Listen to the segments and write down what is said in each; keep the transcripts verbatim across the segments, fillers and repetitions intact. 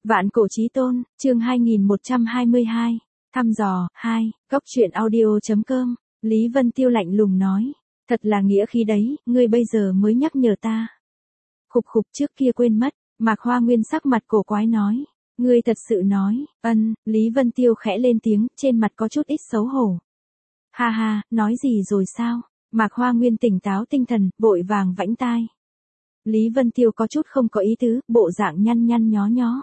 Vạn cổ chí tôn, chương hai nghìn một trăm hai mươi hai. Thăm dò, hai, góc truyện audio.com, Lý Vân Tiêu lạnh lùng nói. Thật là nghĩa khí đấy, ngươi bây giờ mới nhắc nhở ta. Khục khục trước kia quên mất, Mạc Hoa Nguyên sắc mặt cổ quái nói. Ngươi thật sự nói, ân, Lý Vân Tiêu khẽ lên tiếng, trên mặt có chút ít xấu hổ. Ha ha, nói gì rồi sao? Mạc Hoa Nguyên tỉnh táo tinh thần, vội vàng vãnh tai. Lý Vân Tiêu có chút không có ý tứ, bộ dạng nhăn nhăn nhó nhó.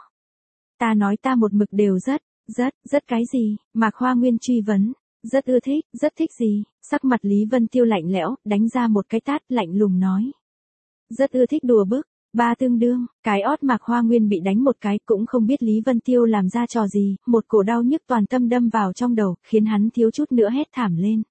Ta nói ta một mực đều rất, rất, rất cái gì? Mạc Hoa Nguyên truy vấn. Rất ưa thích, rất thích gì? Sắc mặt Lý Vân Tiêu lạnh lẽo, đánh ra một cái tát, lạnh lùng nói. Rất ưa thích đùa bức, ba tương đương, cái ót Mạc Hoa Nguyên bị đánh một cái, cũng không biết Lý Vân Tiêu làm ra trò gì, một cổ đau nhức toàn tâm đâm vào trong đầu, khiến hắn thiếu chút nữa hét thảm lên.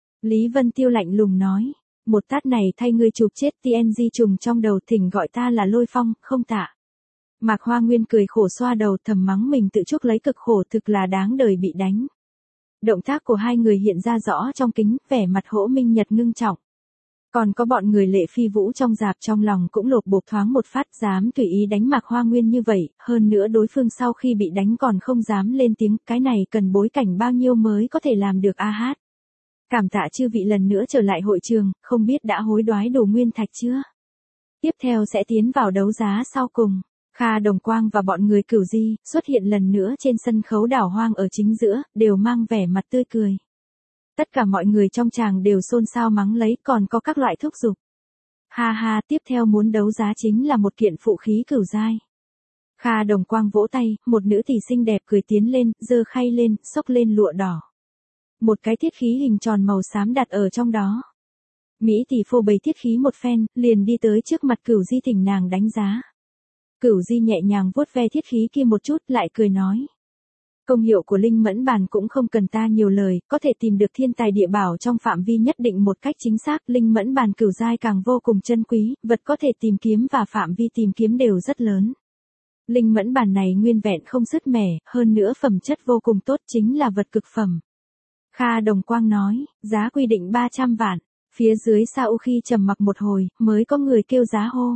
Lý Vân Tiêu lạnh lùng nói. Một tát này thay ngươi chụp chết tê en giê trùng trong đầu, thỉnh gọi ta là Lôi Phong, không tạ. Mạc Hoa Nguyên cười khổ xoa đầu, thầm mắng mình tự chuốc lấy cực khổ, thực là đáng đời bị đánh. Động tác của hai người hiện ra rõ trong kính, vẻ mặt Hỗ Minh Nhật ngưng trọng. Còn có bọn người Lệ Phi Vũ trong rạp, trong lòng cũng lột bột thoáng một phát, dám tùy ý đánh Mạc Hoa Nguyên như vậy, hơn nữa đối phương sau khi bị đánh còn không dám lên tiếng, cái này cần bối cảnh bao nhiêu mới có thể làm được a hát. Cảm tạ chư vị lần nữa trở lại hội trường, không biết đã hối đoái đồ nguyên thạch chưa? Tiếp theo sẽ tiến vào đấu giá sau cùng. Kha Đồng Quang và bọn người Cửu Di xuất hiện lần nữa trên sân khấu đảo hoang ở chính giữa, đều mang vẻ mặt tươi cười. Tất cả mọi người trong tràng đều xôn xao mắng lấy, còn có các loại thúc giục. Ha ha, tiếp theo muốn đấu giá chính là một kiện phụ khí cửu giai. Kha Đồng Quang vỗ tay, một nữ tỷ xinh đẹp cười tiến lên, giơ khay lên, xốc lên lụa đỏ. Một cái thiết khí hình tròn màu xám đặt ở trong đó. Mỹ tỷ phô bày thiết khí một phen, liền đi tới trước mặt Cửu Di thỉnh nàng đánh giá. Cửu Di nhẹ nhàng vuốt ve thiết khí kia một chút, lại cười nói. Công hiệu của linh mẫn bàn cũng không cần ta nhiều lời, có thể tìm được thiên tài địa bảo trong phạm vi nhất định một cách chính xác. Linh mẫn bàn cửu giai càng vô cùng chân quý, vật có thể tìm kiếm và phạm vi tìm kiếm đều rất lớn. Linh mẫn bàn này nguyên vẹn không sứt mẻ, hơn nữa phẩm chất vô cùng tốt, chính là vật cực phẩm. Kha Đồng Quang nói, giá quy định ba trăm vạn. Phía dưới sau khi trầm mặc một hồi, mới có người kêu giá hô.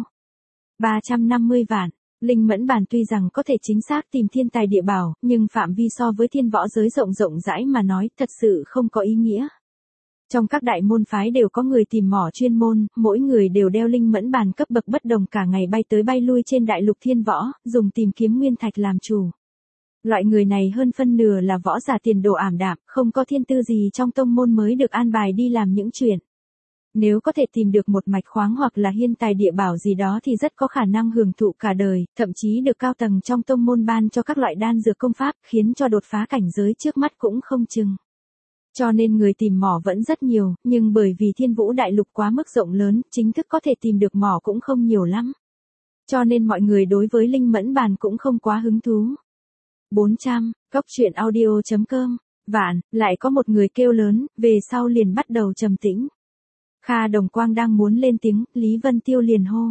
ba trăm năm mươi vạn. Linh mẫn bàn tuy rằng có thể chính xác tìm thiên tài địa bảo, nhưng phạm vi so với thiên võ giới rộng rộng rãi mà nói, thật sự không có ý nghĩa. Trong các đại môn phái đều có người tìm mỏ chuyên môn, mỗi người đều đeo linh mẫn bàn cấp bậc bất đồng, cả ngày bay tới bay lui trên đại lục thiên võ, dùng tìm kiếm nguyên thạch làm chủ. Loại người này hơn phân nửa là võ giả tiền đồ ảm đạm, không có thiên tư gì trong tông môn mới được an bài đi làm những chuyện. Nếu có thể tìm được một mạch khoáng hoặc là hiên tài địa bảo gì đó thì rất có khả năng hưởng thụ cả đời, thậm chí được cao tầng trong tông môn ban cho các loại đan dược công pháp, khiến cho đột phá cảnh giới trước mắt cũng không chừng. Cho nên người tìm mỏ vẫn rất nhiều, nhưng bởi vì thiên vũ đại lục quá mức rộng lớn, chính thức có thể tìm được mỏ cũng không nhiều lắm. Cho nên mọi người đối với linh mẫn bàn cũng không quá hứng thú. bốn trăm, góc truyện audio.com, vạn, lại có một người kêu lớn, về sau liền bắt đầu trầm tĩnh. Kha Đồng Quang đang muốn lên tiếng, Lý Vân Tiêu liền hô.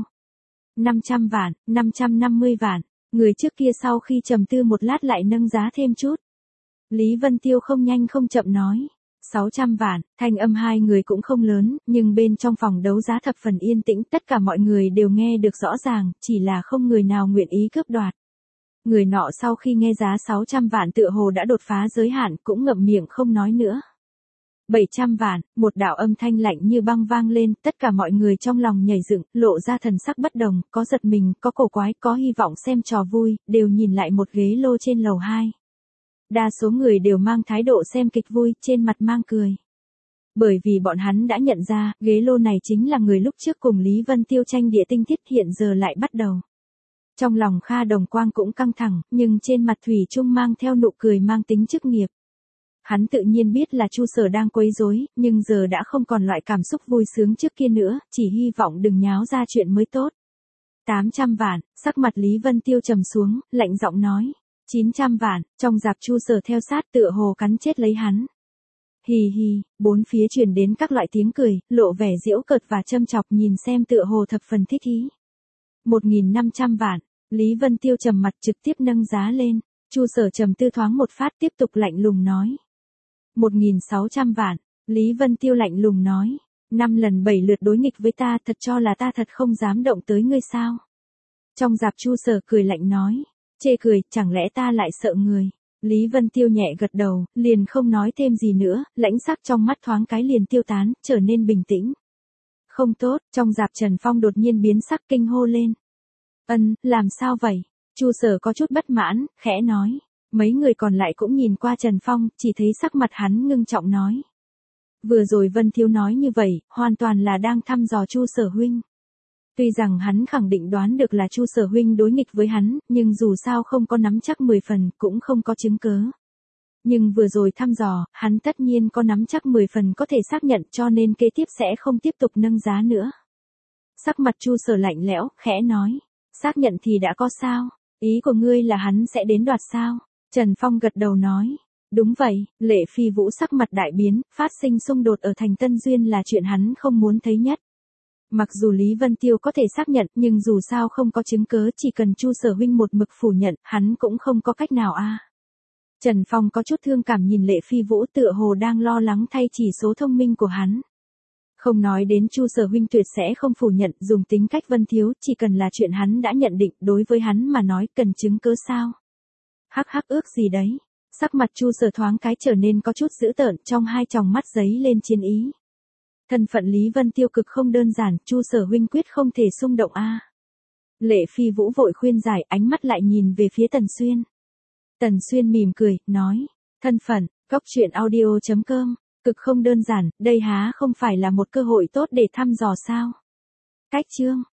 năm trăm vạn, năm trăm năm mươi vạn, người trước kia sau khi trầm tư một lát lại nâng giá thêm chút. Lý Vân Tiêu không nhanh không chậm nói. sáu trăm vạn, thanh âm hai người cũng không lớn, nhưng bên trong phòng đấu giá thập phần yên tĩnh, tất cả mọi người đều nghe được rõ ràng, chỉ là không người nào nguyện ý cướp đoạt. Người nọ sau khi nghe giá sáu trăm vạn tựa hồ đã đột phá giới hạn, cũng ngậm miệng không nói nữa. bảy trăm vạn, một đạo âm thanh lạnh như băng vang lên, tất cả mọi người trong lòng nhảy dựng, lộ ra thần sắc bất đồng, có giật mình, có cổ quái, có hy vọng xem trò vui, đều nhìn lại một ghế lô trên lầu hai. Đa số người đều mang thái độ xem kịch vui, trên mặt mang cười. Bởi vì bọn hắn đã nhận ra, ghế lô này chính là người lúc trước cùng Lý Vân Tiêu tranh địa tinh thiết, hiện giờ lại bắt đầu. Trong lòng Kha Đồng Quang cũng căng thẳng, nhưng trên mặt thủy chung mang theo nụ cười mang tính chức nghiệp. Hắn tự nhiên biết là Chu Sở đang quấy rối, nhưng giờ đã không còn loại cảm xúc vui sướng trước kia nữa, chỉ hy vọng đừng nháo ra chuyện mới tốt. tám trăm vạn, sắc mặt Lý Vân Tiêu trầm xuống, lạnh giọng nói. chín trăm vạn, trong dạp Chu Sở theo sát tựa hồ cắn chết lấy hắn. Hì hì, bốn phía truyền đến các loại tiếng cười, lộ vẻ giễu cợt và châm chọc, nhìn xem tựa hồ thập phần thích ý. một nghìn năm trăm vạn, Lý Vân Tiêu trầm mặt trực tiếp nâng giá lên. Chu Sở trầm tư thoáng một phát, tiếp tục lạnh lùng nói. một nghìn sáu trăm vạn, Lý Vân Tiêu lạnh lùng nói. Năm lần bảy lượt đối nghịch với ta, thật cho là ta thật không dám động tới ngươi sao? Trong dạp Chu Sở cười lạnh nói. chê cười, chẳng lẽ ta lại sợ người. Lý Vân Tiêu nhẹ gật đầu, liền không nói thêm gì nữa, lãnh sắc trong mắt thoáng cái liền tiêu tán, trở nên bình tĩnh. Không tốt, trong dạp Trần Phong đột nhiên biến sắc kinh hô lên. Ân, làm sao vậy? Chu Sở có chút bất mãn, khẽ nói. Mấy người còn lại cũng nhìn qua Trần Phong, chỉ thấy sắc mặt hắn ngưng trọng nói. Vừa rồi Vân Thiếu nói như vậy, hoàn toàn là đang thăm dò Chu Sở huynh. Tuy rằng hắn khẳng định đoán được là Chu Sở huynh đối nghịch với hắn, nhưng dù sao không có nắm chắc mười phần, cũng không có chứng cớ. Nhưng vừa rồi thăm dò, hắn tất nhiên có nắm chắc mười phần có thể xác nhận, cho nên kế tiếp sẽ không tiếp tục nâng giá nữa. Sắc mặt Chu Sở lạnh lẽo, khẽ nói. Xác nhận thì đã có sao? Ý của ngươi là hắn sẽ đến đoạt sao? Trần Phong gật đầu nói. Đúng vậy, Lệ Phi Vũ sắc mặt đại biến, phát sinh xung đột ở thành Tân Duyên là chuyện hắn không muốn thấy nhất. Mặc dù Lý Vân Tiêu có thể xác nhận, nhưng dù sao không có chứng cớ, chỉ cần Chu Sở huynh một mực phủ nhận, hắn cũng không có cách nào a. Trần Phong có chút thương cảm nhìn Lệ Phi Vũ, tựa hồ đang lo lắng thay chỉ số thông minh của hắn. Không nói đến Chu Sở huynh tuyệt sẽ không phủ nhận, dùng tính cách Vân Thiếu, chỉ cần là chuyện hắn đã nhận định, đối với hắn mà nói cần chứng cớ sao? Hắc hắc ước gì đấy? Sắc mặt Chu Sở thoáng cái trở nên có chút dữ tợn, trong hai tròng mắt giấy lên chiến ý. Thân phận Lý Vân Tiêu cực không đơn giản, Chu Sở huynh quyết không thể xung động a. Lệ Phi Vũ vội khuyên giải, ánh mắt lại nhìn về phía Tần Xuyên. Tần Xuyên mỉm cười, nói, thân phận, góc truyện audio chấm com, cực không đơn giản, đây há không phải là một cơ hội tốt để thăm dò sao? Cách chương